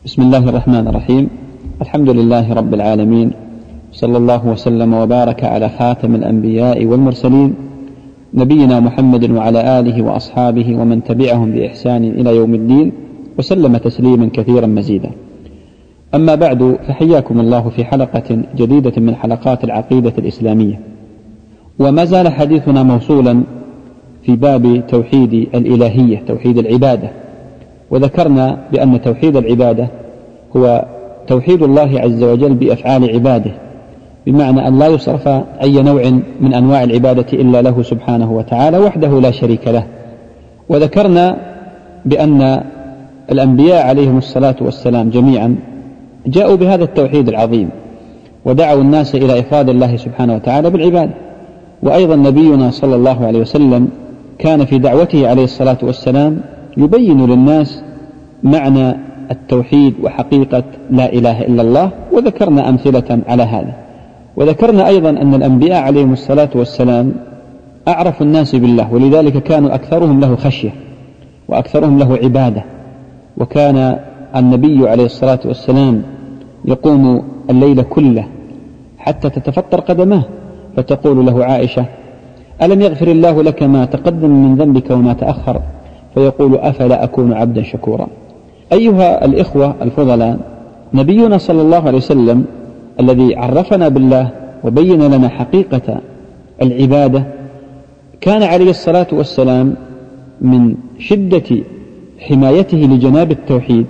بسم الله الرحمن الرحيم. الحمد لله رب العالمين، صلى الله وسلم وبارك على خاتم الأنبياء والمرسلين نبينا محمد وعلى آله وأصحابه ومن تبعهم بإحسان إلى يوم الدين، وسلم تسليما كثيرا مزيدا. أما بعد، فحياكم الله في حلقة جديدة من حلقات العقيدة الإسلامية، وما زال حديثنا موصولا في باب توحيد الإلهية، توحيد العبادة. وذكرنا بأن توحيد العبادة هو توحيد الله عز وجل بأفعال عباده، بمعنى أن لا يصرف أي نوع من أنواع العبادة إلا له سبحانه وتعالى وحده لا شريك له. وذكرنا بأن الأنبياء عليهم الصلاة والسلام جميعا جاءوا بهذا التوحيد العظيم، ودعوا الناس إلى إفراد الله سبحانه وتعالى بالعبادة. وأيضا نبينا صلى الله عليه وسلم كان في دعوته عليه الصلاة والسلام يبين للناس معنى التوحيد وحقيقة لا إله إلا الله، وذكرنا أمثلة على هذا. وذكرنا أيضا أن الأنبياء عليهم الصلاة والسلام أعرف الناس بالله، ولذلك كانوا أكثرهم له خشية وأكثرهم له عبادة. وكان النبي عليه الصلاة والسلام يقوم الليل كله حتى تتفطر قدماه، فتقول له عائشة: ألم يغفر الله لك ما تقدم من ذنبك وما تأخر؟ فيقول: أفلا أكون عبدا شكورا. أيها الإخوة الفضلاء، نبينا صلى الله عليه وسلم الذي عرفنا بالله وبين لنا حقيقة العبادة كان عليه الصلاة والسلام من شدة حمايته لجناب التوحيد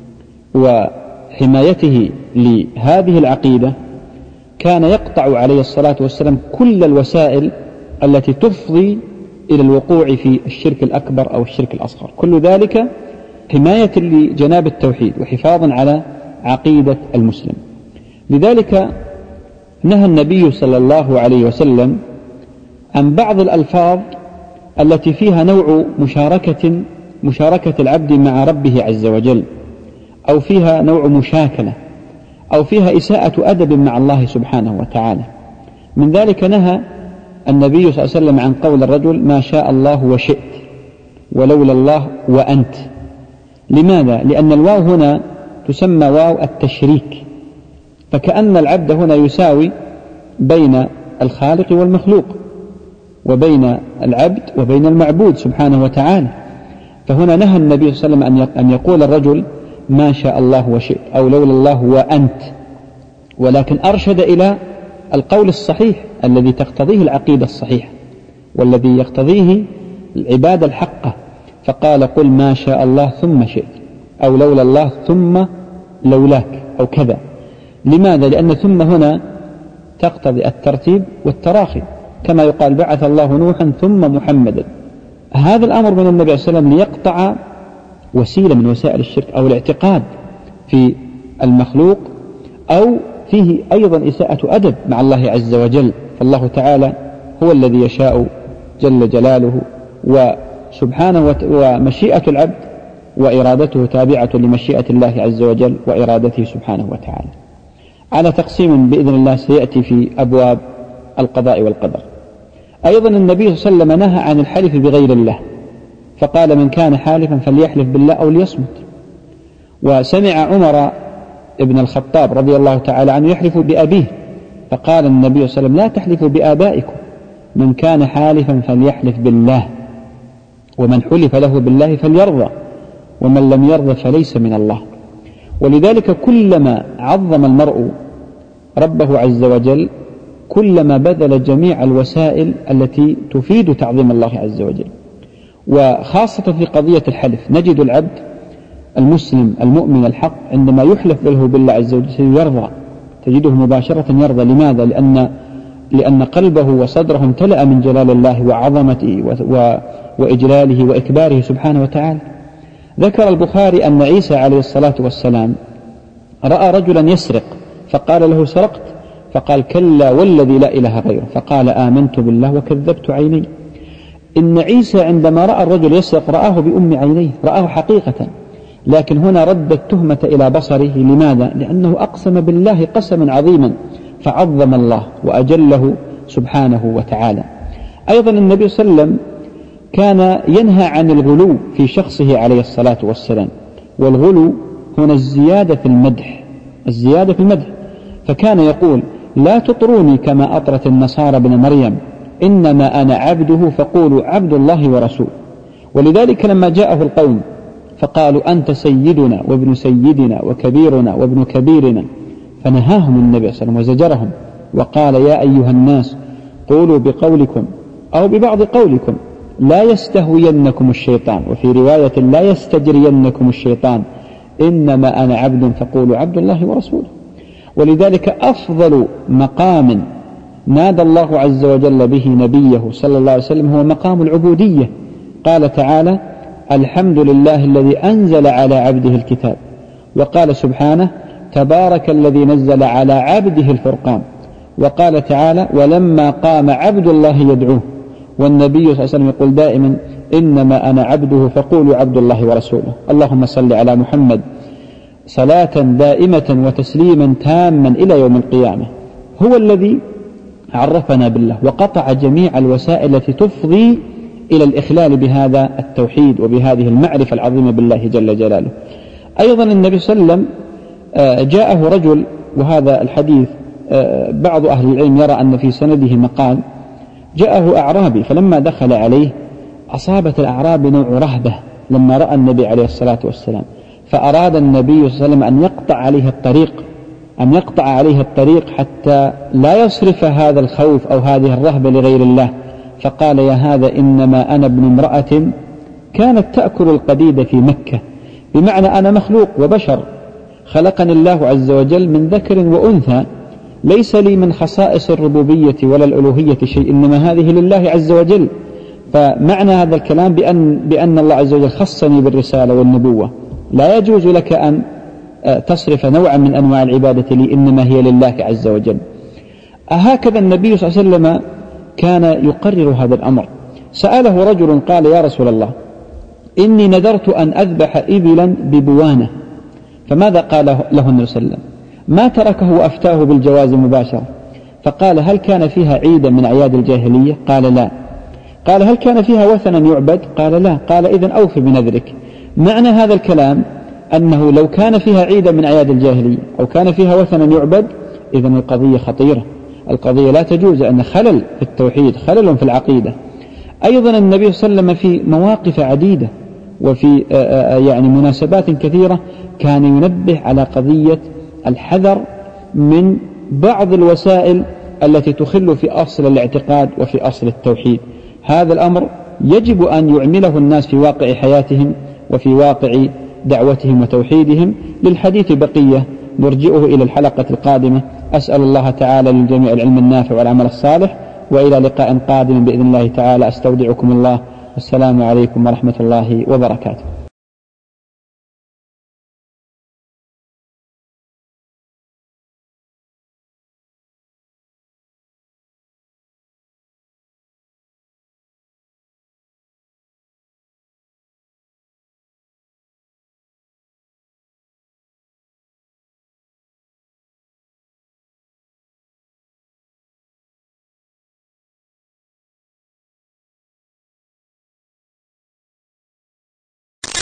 وحمايته لهذه العقيدة كان يقطع عليه الصلاة والسلام كل الوسائل التي تفضي إلى الوقوع في الشرك الأكبر أو الشرك الأصغر، كل ذلك حماية لجناب التوحيد وحفاظا على عقيدة المسلم. لذلك نهى النبي صلى الله عليه وسلم عن بعض الألفاظ التي فيها نوع مشاركة العبد مع ربه عز وجل، أو فيها نوع مشاكلة، أو فيها إساءة أدب مع الله سبحانه وتعالى. من ذلك نهى النبي صلى الله عليه وسلم عن قول الرجل: ما شاء الله وشئت، ولولا الله وأنت. لماذا؟ لأن الواو هنا تسمى واو التشريك، فكأن العبد هنا يساوي بين الخالق والمخلوق، وبين العبد وبين المعبود سبحانه وتعالى. فهنا نهى النبي صلى الله عليه وسلم أن يقول الرجل: ما شاء الله وشئت، أو لولا الله وأنت، ولكن أرشد إلى القول الصحيح الذي تقتضيه العقيدة الصحيحة والذي يقتضيه العبادة الحقة، فقال: قل ما شاء الله ثم شئت، أو لولا الله ثم لولاك، أو كذا. لماذا؟ لأن ثم هنا تقتضي الترتيب والتراخي، كما يقال: بعث الله نوحا ثم محمدا. هذا الأمر من النبي صلى الله عليه وسلم ليقطع وسيلة من وسائل الشرك أو الاعتقاد في المخلوق، أو فيه أيضا إساءة أدب مع الله عز وجل. فالله تعالى هو الذي يشاء جل جلاله وسبحانه، ومشيئة العبد وإرادته تابعة لمشيئة الله عز وجل وإرادته سبحانه وتعالى، على تقسيم بإذن الله سيأتي في أبواب القضاء والقدر. أيضا النبي صلى الله عليه وسلم نهى عن الحلف بغير الله، فقال: من كان حالفا فليحلف بالله أو ليصمت. وسمع عمر ابن الخطاب رضي الله تعالى عنه يحلف بأبيه، فقال النبي صلى الله عليه وسلم: لا تحلفوا بآبائكم، من كان حالفا فليحلف بالله، ومن حلف له بالله فليرضى، ومن لم يرضى فليس من الله. ولذلك كلما عظم المرء ربه عز وجل كلما بذل جميع الوسائل التي تفيد تعظيم الله عز وجل. وخاصة في قضية الحلف نجد العبد المسلم المؤمن الحق عندما يحلف له بالله عز وجل يرضى، تجده مباشرة يرضى. لماذا؟ لأن قلبه وصدره امتلأ من جلال الله وعظمته وإجلاله وإكباره سبحانه وتعالى. ذكر البخاري أن عيسى عليه الصلاة والسلام رأى رجلا يسرق، فقال له: سرقت؟ فقال: كلا والذي لا إله غيره. فقال: آمنت بالله وكذبت عيني. إن عيسى عندما رأى الرجل يسرق رآه بأم عينيه، رآه حقيقة، لكن هنا رد التهمة إلى بصره. لماذا؟ لأنه أقسم بالله قسما عظيما، فعظم الله وأجله سبحانه وتعالى. أيضا النبي صلى الله عليه وسلم كان ينهى عن الغلو في شخصه عليه الصلاة والسلام، والغلو هنا الزيادة في المدح، الزيادة في المدح. فكان يقول: لا تطروني كما أطرت النصارى ابن مريم، إنما أنا عبده فقولوا عبد الله ورسوله. ولذلك لما جاءه القوم فقالوا: أنت سيدنا وابن سيدنا وكبيرنا وابن كبيرنا، فنهاهم النبي صلى الله عليه وسلم وزجرهم وقال: يا أيها الناس قولوا بقولكم أو ببعض قولكم لا يستهوينكم الشيطان، وفي رواية لا يستجرينكم الشيطان، إنما أنا عبد فقولوا عبد الله ورسوله. ولذلك أفضل مقام نادى الله عز وجل به نبيه صلى الله عليه وسلم هو مقام العبودية. قال تعالى: الحمد لله الذي أنزل على عبده الكتاب. وقال سبحانه: تبارك الذي نزل على عبده الفرقان. وقال تعالى: ولما قام عبد الله يدعوه. والنبي صلى الله عليه وسلم يقول دائما: إنما أنا عبده فقولوا عبد الله ورسوله. اللهم صل على محمد صلاة دائمة وتسليما تاما إلى يوم القيامة. هو الذي عرفنا بالله وقطع جميع الوسائل التي تفضي إلى الإخلال بهذا التوحيد وبهذه المعرفة العظيمة بالله جل جلاله. أيضا النبي صلى الله عليه وسلم جاءه رجل، وهذا الحديث بعض أهل العلم يرى أن في سنده مقال. جاءه أعرابي فلما دخل عليه أصابت الأعراب نوع رهبة لما رأى النبي عليه الصلاة والسلام، فأراد النبي صلى الله عليه وسلم أن يقطع عليه الطريق حتى لا يصرف هذا الخوف أو هذه الرهبة لغير الله. فقال: يا هذا إنما أنا ابن امرأة كانت تأكل القديد في مكة، بمعنى أنا مخلوق وبشر، خلقني الله عز وجل من ذكر وأنثى، ليس لي من خصائص الربوبية ولا الألوهية شيء، إنما هذه لله عز وجل. فمعنى هذا الكلام بأن الله عز وجل خصني بالرسالة والنبوة، لا يجوز لك أن تصرف نوعا من أنواع العبادة لي، إنما هي لله عز وجل. هكذا النبي صلى الله عليه وسلم كان يقرر هذا الأمر. سأله رجل قال: يا رسول الله، إني نذرت أن أذبح إبلا ببوانة. فماذا قال له النبي صلى الله عليه وسلم؟ ما تركه وأفتاه بالجواز مباشرة. فقال: هل كان فيها عيدا من أعياد الجاهلية؟ قال: لا. قال: هل كان فيها وثنا يعبد؟ قال: لا. قال: إذن أوفي بنذرك. معنى هذا الكلام أنه لو كان فيها عيدا من أعياد الجاهلية أو كان فيها وثنا يعبد، إذن القضية خطيرة، القضية لا تجوز، أن خلل في التوحيد، خلل في العقيدة. أيضا النبي صلى الله عليه وسلم في مواقف عديدة وفي مناسبات كثيرة كان ينبه على قضية الحذر من بعض الوسائل التي تخل في أصل الاعتقاد وفي أصل التوحيد. هذا الأمر يجب أن يعمله الناس في واقع حياتهم وفي واقع دعوتهم وتوحيدهم. للحديث بقية نرجئه إلى الحلقة القادمة. أسأل الله تعالى للجميع العلم النافع والعمل الصالح، وإلى لقاء قادم بإذن الله تعالى. أستودعكم الله، والسلام عليكم ورحمة الله وبركاته.